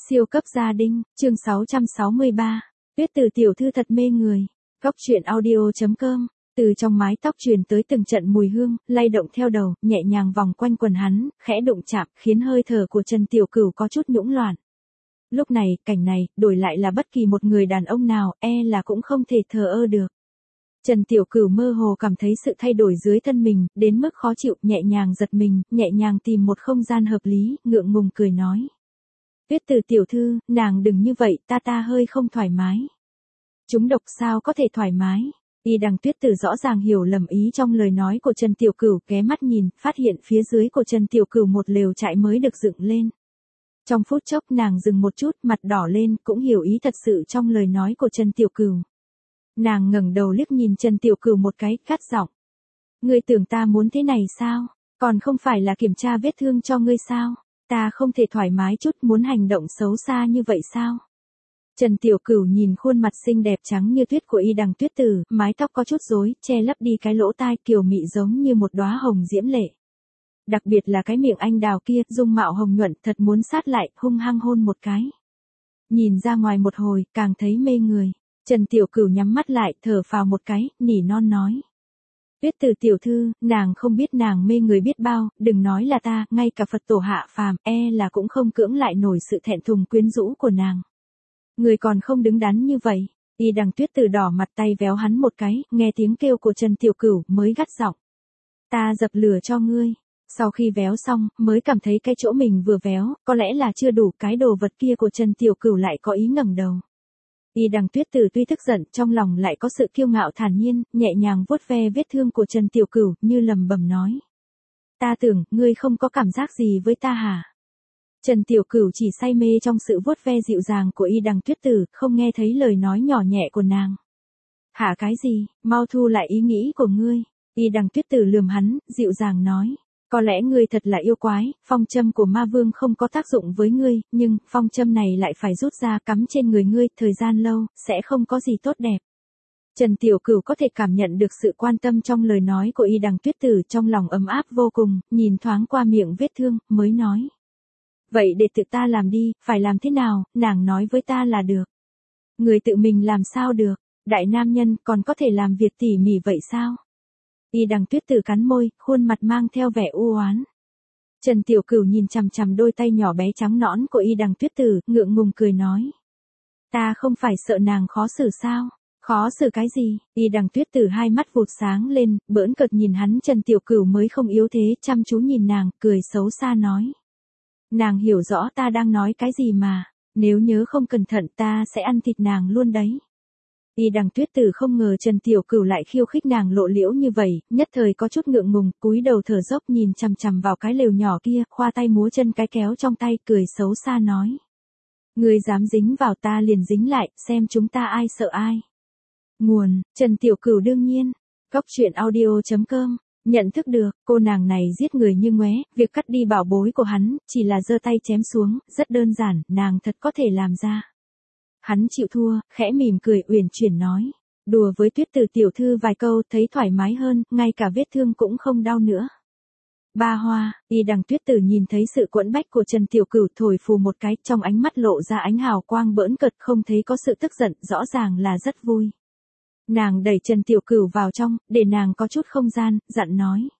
Siêu cấp gia đình, chương 663. Tuyết Từ tiểu thư thật mê người. Góc truyện audio.com. Từ trong mái tóc truyền tới từng trận mùi hương, lay động theo đầu, nhẹ nhàng vòng quanh quần hắn, khẽ đụng chạm, khiến hơi thở của Trần Tiểu Cửu có chút nhũn loạn. Lúc này, cảnh này, đổi lại là bất kỳ một người đàn ông nào, là cũng không thể thờ ơ được. Trần Tiểu Cửu mơ hồ cảm thấy sự thay đổi dưới thân mình, đến mức khó chịu, nhẹ nhàng giật mình, nhẹ nhàng tìm một không gian hợp lý, ngượng ngùng cười nói. Tuyết Từ tiểu thư, nàng đừng như vậy, ta hơi không thoải mái. Chúng độc sao có thể thoải mái? Y Đằng Tuyết Từ rõ ràng hiểu lầm ý trong lời nói của Trần Tiểu Cửu, ghé mắt nhìn, phát hiện phía dưới của Trần Tiểu Cửu một lều trại mới được dựng lên. Trong phút chốc nàng dừng một chút, mặt đỏ lên, cũng hiểu ý thật sự trong lời nói của Trần Tiểu Cửu. Nàng ngẩng đầu liếc nhìn Trần Tiểu Cửu một cái, gắt giọng. Ngươi tưởng ta muốn thế này sao? Còn không phải là kiểm tra vết thương cho ngươi sao? Ta không thể thoải mái chút, muốn hành động xấu xa như vậy sao? Trần Tiểu Cửu nhìn khuôn mặt xinh đẹp trắng như tuyết của Y Đằng Tuyết Từ, mái tóc có chút rối, che lấp đi cái lỗ tai kiều mị giống như một đóa hồng diễm lệ. Đặc biệt là cái miệng anh đào kia, dung mạo hồng nhuận, thật muốn sát lại, hung hăng hôn một cái. Nhìn ra ngoài một hồi, càng thấy mê người. Trần Tiểu Cửu nhắm mắt lại, thở phào một cái, nỉ non nói. Tuyết Từ tiểu thư, nàng không biết nàng mê người biết bao, đừng nói là ta, ngay cả Phật tổ hạ phàm, là cũng không cưỡng lại nổi sự thẹn thùng quyến rũ của nàng. Người còn không đứng đắn như vậy. Y Đằng Tuyết Từ đỏ mặt, tay véo hắn một cái, nghe tiếng kêu của Trần Tiểu Cửu, mới gắt giọng. Ta dập lửa cho ngươi. Sau khi véo xong, mới cảm thấy cái chỗ mình vừa véo, có lẽ là chưa đủ, cái đồ vật kia của Trần Tiểu Cửu lại có ý ngẩng đầu. Y Đằng Tuyết Từ tuy tức giận, trong lòng lại có sự kiêu ngạo thản nhiên, nhẹ nhàng vuốt ve vết thương của Trần Tiểu Cửu, như lầm bầm nói. Ta tưởng, ngươi không có cảm giác gì với ta hả? Trần Tiểu Cửu chỉ say mê trong sự vuốt ve dịu dàng của Y Đằng Tuyết Từ, không nghe thấy lời nói nhỏ nhẹ của nàng. Hả cái gì, mau thu lại ý nghĩ của ngươi. Y Đằng Tuyết Từ lườm hắn, dịu dàng nói. Có lẽ ngươi thật là yêu quái, phong châm của ma vương không có tác dụng với ngươi, nhưng, phong châm này lại phải rút ra cắm trên người ngươi, thời gian lâu, sẽ không có gì tốt đẹp. Trần Tiểu Cửu có thể cảm nhận được sự quan tâm trong lời nói của Y Đằng Tuyết Từ, trong lòng ấm áp vô cùng, nhìn thoáng qua miệng vết thương, mới nói. Vậy để tự ta làm đi, phải làm thế nào, nàng nói với ta là được. Người tự mình làm sao được, đại nam nhân còn có thể làm việc tỉ mỉ vậy sao? Y Đằng Tuyết Từ cắn môi, khuôn mặt mang theo vẻ u oán. Trần Tiểu Cửu nhìn chằm chằm đôi tay nhỏ bé trắng nõn của Y Đằng Tuyết Từ, ngượng ngùng cười nói. Ta không phải sợ nàng khó xử sao? Khó xử cái gì? Y Đằng Tuyết Từ hai mắt vụt sáng lên, bỡn cợt nhìn hắn. Trần Tiểu Cửu mới không yếu thế, chăm chú nhìn nàng, cười xấu xa nói. Nàng hiểu rõ ta đang nói cái gì mà, nếu nhớ không cẩn thận ta sẽ ăn thịt nàng luôn đấy. Y Đằng Tuyết Từ không ngờ Trần Tiểu Cửu lại khiêu khích nàng lộ liễu như vậy, nhất thời có chút ngượng ngùng, cúi đầu thở dốc nhìn chằm chằm vào cái lều nhỏ kia, khoa tay múa chân cái kéo trong tay, cười xấu xa nói. Ngươi dám dính vào ta liền dính lại, xem chúng ta ai sợ ai. Nguồn, Trần Tiểu Cửu đương nhiên. Góc truyện audio.com. Nhận thức được, cô nàng này giết người như ngoé, việc cắt đi bảo bối của hắn, chỉ là giơ tay chém xuống, rất đơn giản, nàng thật có thể làm ra. Hắn chịu thua, khẽ mỉm cười uyển chuyển nói. Đùa với Tuyết Từ tiểu thư vài câu, thấy thoải mái hơn, ngay cả vết thương cũng không đau nữa. Ba hoa, Y Đằng Tuyết Từ nhìn thấy sự quẫn bách của Trần Tiểu Cửu, thổi phù một cái, trong ánh mắt lộ ra ánh hào quang bỡn cợt, không thấy có sự tức giận, rõ ràng là rất vui. Nàng đẩy Trần Tiểu Cửu vào trong, để nàng có chút không gian, dặn nói.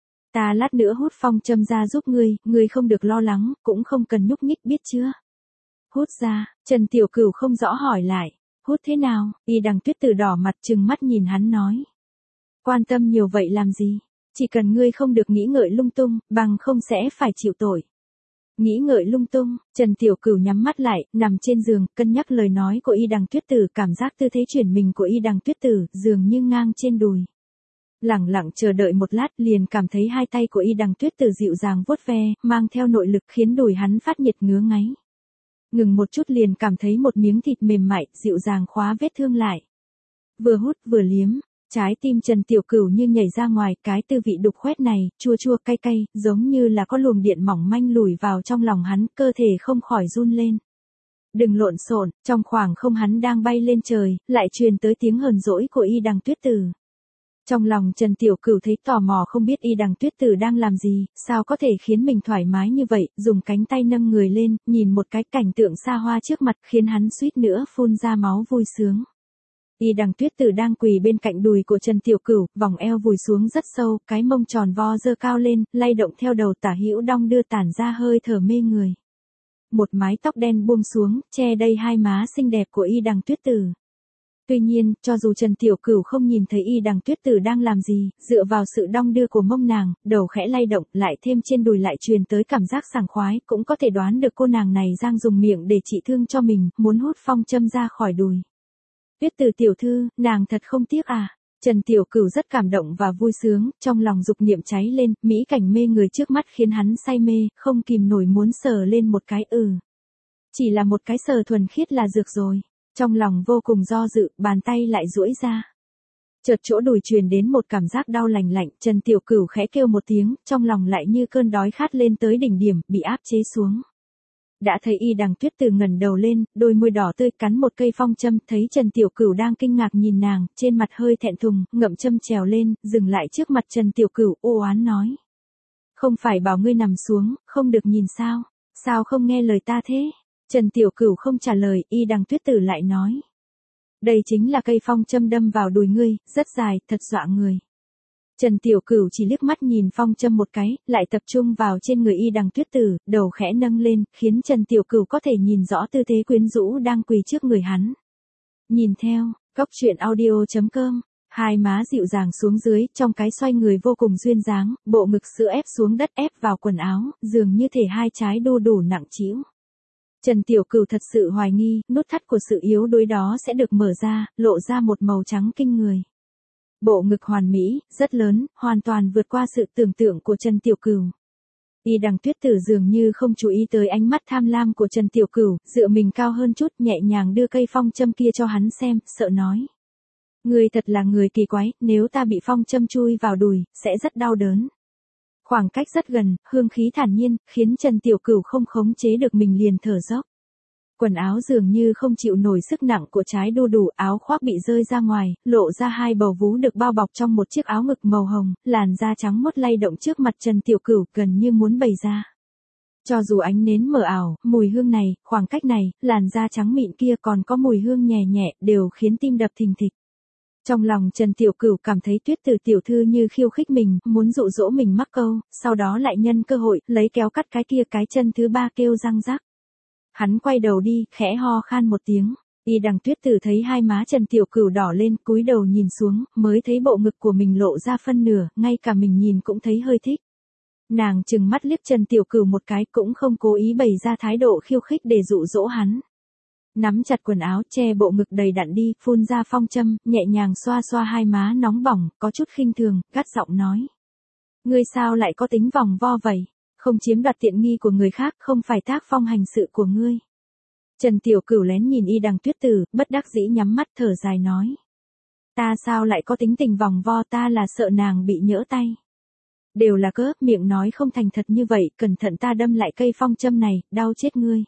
Ta lát nữa hút phong châm ra giúp ngươi không được lo lắng, cũng không cần nhúc nhích biết chưa? Hút ra, Trần Tiểu Cửu không rõ hỏi lại. Hút thế nào? Y Đằng Tuyết Từ đỏ mặt trừng mắt nhìn hắn nói. Quan tâm nhiều vậy làm gì? Chỉ cần ngươi không được nghĩ ngợi lung tung, bằng không sẽ phải chịu tội. Nghĩ ngợi lung tung, Trần Tiểu Cửu nhắm mắt lại, nằm trên giường, cân nhắc lời nói của Y Đằng Tuyết Từ, cảm giác tư thế chuyển mình của Y Đằng Tuyết Từ, dường như ngang trên đùi. Lẳng lặng chờ đợi một lát, liền cảm thấy hai tay của Y Đằng Tuyết Từ dịu dàng vuốt ve, mang theo nội lực khiến đùi hắn phát nhiệt ngứa ngáy. Ngừng một chút liền cảm thấy một miếng thịt mềm mại, dịu dàng khóa vết thương lại. Vừa hút vừa liếm, trái tim Trần Tiểu Cửu như nhảy ra ngoài, cái tư vị đục khoét này, chua chua cay cay, giống như là có luồng điện mỏng manh lùi vào trong lòng hắn, cơ thể không khỏi run lên. Đừng lộn xộn, trong khoảng không hắn đang bay lên trời, lại truyền tới tiếng hờn dỗi của Y Đằng Tuyết Từ. Trong lòng Trần Tiểu Cửu thấy tò mò không biết Y Đằng Tuyết Tử đang làm gì, sao có thể khiến mình thoải mái như vậy, dùng cánh tay nâng người lên, nhìn một cái cảnh tượng xa hoa trước mặt khiến hắn suýt nữa phun ra máu vui sướng. Y Đằng Tuyết Tử đang quỳ bên cạnh đùi của Trần Tiểu Cửu, vòng eo vùi xuống rất sâu, cái mông tròn vo dơ cao lên, lay động theo đầu tả hữu đong đưa tản ra hơi thở mê người. Một mái tóc đen buông xuống, che đầy hai má xinh đẹp của Y Đằng Tuyết Tử. Tuy nhiên, cho dù Trần Tiểu Cửu không nhìn thấy Y Đằng Tuyết Tử đang làm gì, dựa vào sự đong đưa của mông nàng, đầu khẽ lay động, lại thêm trên đùi lại truyền tới cảm giác sảng khoái, cũng có thể đoán được cô nàng này đang dùng miệng để trị thương cho mình, muốn hút phong châm ra khỏi đùi. Tuyết Tử tiểu thư, nàng thật không tiếc à? Trần Tiểu Cửu rất cảm động và vui sướng, trong lòng dục niệm cháy lên, mỹ cảnh mê người trước mắt khiến hắn say mê, không kìm nổi muốn sờ lên một cái. Chỉ là một cái sờ thuần khiết là dược rồi. Trong lòng vô cùng do dự, bàn tay lại duỗi ra. Chợt chỗ đùi truyền đến một cảm giác đau lành lạnh, Trần Tiểu Cửu khẽ kêu một tiếng, trong lòng lại như cơn đói khát lên tới đỉnh điểm, bị áp chế xuống. Đã thấy Y Đằng Tuyết Tử ngẩng đầu lên, đôi môi đỏ tươi cắn một cây phong châm, thấy Trần Tiểu Cửu đang kinh ngạc nhìn nàng, trên mặt hơi thẹn thùng, ngậm châm trèo lên, dừng lại trước mặt Trần Tiểu Cửu, u oán nói: "Không phải bảo ngươi nằm xuống, không được nhìn sao? Sao không nghe lời ta thế?" Trần Tiểu Cửu không trả lời, Y Đằng Tuyết Tử lại nói: "Đây chính là cây phong châm đâm vào đùi ngươi, rất dài, thật dọa người." Trần Tiểu Cửu chỉ liếc mắt nhìn phong châm một cái, lại tập trung vào trên người Y Đằng Tuyết Tử, đầu khẽ nâng lên, khiến Trần Tiểu Cửu có thể nhìn rõ tư thế quyến rũ đang quỳ trước người hắn. Nhìn theo, coctruyện.audio.com, hai má dịu dàng xuống dưới, trong cái xoay người vô cùng duyên dáng, bộ ngực sữa ép xuống đất ép vào quần áo, dường như thể hai trái đu đủ nặng trĩu. Trần Tiểu Cửu thật sự hoài nghi, nút thắt của sự yếu đuối đó sẽ được mở ra, lộ ra một màu trắng kinh người. Bộ ngực hoàn mỹ, rất lớn, hoàn toàn vượt qua sự tưởng tượng của Trần Tiểu Cửu. Y Đằng Tuyết Tử dường như không chú ý tới ánh mắt tham lam của Trần Tiểu Cửu, dựa mình cao hơn chút, nhẹ nhàng đưa cây phong châm kia cho hắn xem, sợ nói: "Ngươi thật là người kỳ quái, nếu ta bị phong châm chui vào đùi, sẽ rất đau đớn." Khoảng cách rất gần, hương khí thản nhiên, khiến Trần Tiểu Cửu không khống chế được mình liền thở dốc. Quần áo dường như không chịu nổi sức nặng của trái đu đủ, áo khoác bị rơi ra ngoài, lộ ra hai bầu vú được bao bọc trong một chiếc áo ngực màu hồng, làn da trắng muốt lay động trước mặt Trần Tiểu Cửu, gần như muốn bày ra. Cho dù ánh nến mờ ảo, mùi hương này, khoảng cách này, làn da trắng mịn kia còn có mùi hương nhẹ nhẹ, đều khiến tim đập thình thịch. Trong lòng Trần Tiểu Cửu cảm thấy Tuyết Tử tiểu thư như khiêu khích mình, muốn dụ dỗ mình mắc câu, sau đó lại nhân cơ hội, lấy kéo cắt cái kia cái chân thứ ba kêu răng rắc. Hắn quay đầu đi, khẽ ho khan một tiếng. Y Đằng Tuyết Tử thấy hai má Trần Tiểu Cửu đỏ lên, cúi đầu nhìn xuống, mới thấy bộ ngực của mình lộ ra phân nửa, ngay cả mình nhìn cũng thấy hơi thích. Nàng trừng mắt liếc Trần Tiểu Cửu một cái, cũng không cố ý bày ra thái độ khiêu khích để dụ dỗ hắn. Nắm chặt quần áo, che bộ ngực đầy đặn đi, phun ra phong châm, nhẹ nhàng xoa xoa hai má nóng bỏng, có chút khinh thường, gắt giọng nói: "Ngươi sao lại có tính vòng vo vậy? Không chiếm đoạt tiện nghi của người khác, không phải tác phong hành sự của ngươi." Trần Tiểu Cửu lén nhìn Y Đằng Tuyết Tử, bất đắc dĩ nhắm mắt thở dài nói: "Ta sao lại có tính tình vòng vo, ta là sợ nàng bị nhỡ tay. Đều là cớ, miệng nói không thành thật như vậy, cẩn thận ta đâm lại cây phong châm này, đau chết ngươi."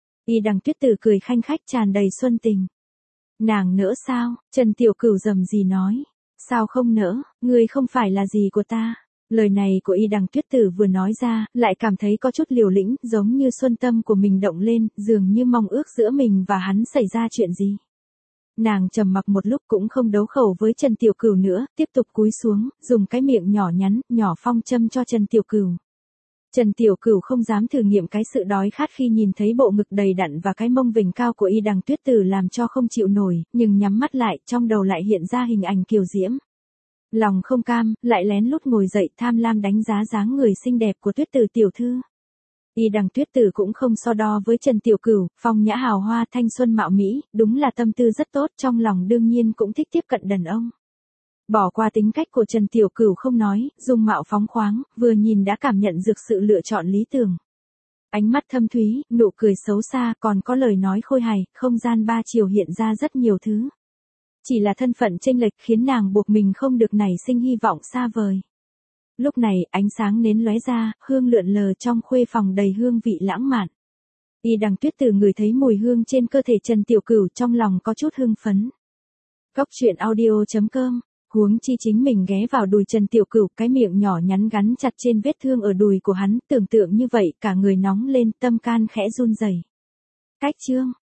Y Đằng Tuyết Tử cười khanh khách tràn đầy xuân tình. "Nàng nỡ sao?" Trần Tiểu Cửu rầm rì nói. "Sao không nỡ, ngươi không phải là gì của ta." Lời này của Y Đằng Tuyết Tử vừa nói ra, lại cảm thấy có chút liều lĩnh, giống như xuân tâm của mình động lên, dường như mong ước giữa mình và hắn xảy ra chuyện gì. Nàng trầm mặc một lúc cũng không đấu khẩu với Trần Tiểu Cửu nữa, tiếp tục cúi xuống, dùng cái miệng nhỏ nhắn, nhỏ phong châm cho Trần Tiểu Cửu. Trần Tiểu Cửu không dám thử nghiệm cái sự đói khát khi nhìn thấy bộ ngực đầy đặn và cái mông vểnh cao của Y Đằng Tuyết Tử làm cho không chịu nổi, nhưng nhắm mắt lại, trong đầu lại hiện ra hình ảnh kiều diễm. Lòng không cam, lại lén lút ngồi dậy, tham lam đánh giá dáng người xinh đẹp của Tuyết Tử tiểu thư. Y Đằng Tuyết Tử cũng không so đo với Trần Tiểu Cửu, phong nhã hào hoa, thanh xuân mạo mỹ, đúng là tâm tư rất tốt, trong lòng đương nhiên cũng thích tiếp cận đàn ông. Bỏ qua tính cách của Trần Tiểu Cửu không nói, dung mạo phóng khoáng, vừa nhìn đã cảm nhận được sự lựa chọn lý tưởng. Ánh mắt thâm thúy, nụ cười xấu xa, còn có lời nói khôi hài, không gian ba chiều hiện ra rất nhiều thứ. Chỉ là thân phận chênh lệch khiến nàng buộc mình không được nảy sinh hy vọng xa vời. Lúc này, ánh sáng nến lóe ra, hương lượn lờ trong khuê phòng đầy hương vị lãng mạn. Y Đằng Tuyết Tử ngửi thấy mùi hương trên cơ thể Trần Tiểu Cửu, trong lòng có chút hưng phấn. Coctruyện.audio.com Huống chi chính mình ghé vào đùi Trần Tiểu Cửu, cái miệng nhỏ nhắn gắn chặt trên vết thương ở đùi của hắn, tưởng tượng như vậy cả người nóng lên, tâm can khẽ run rẩy. Cách chương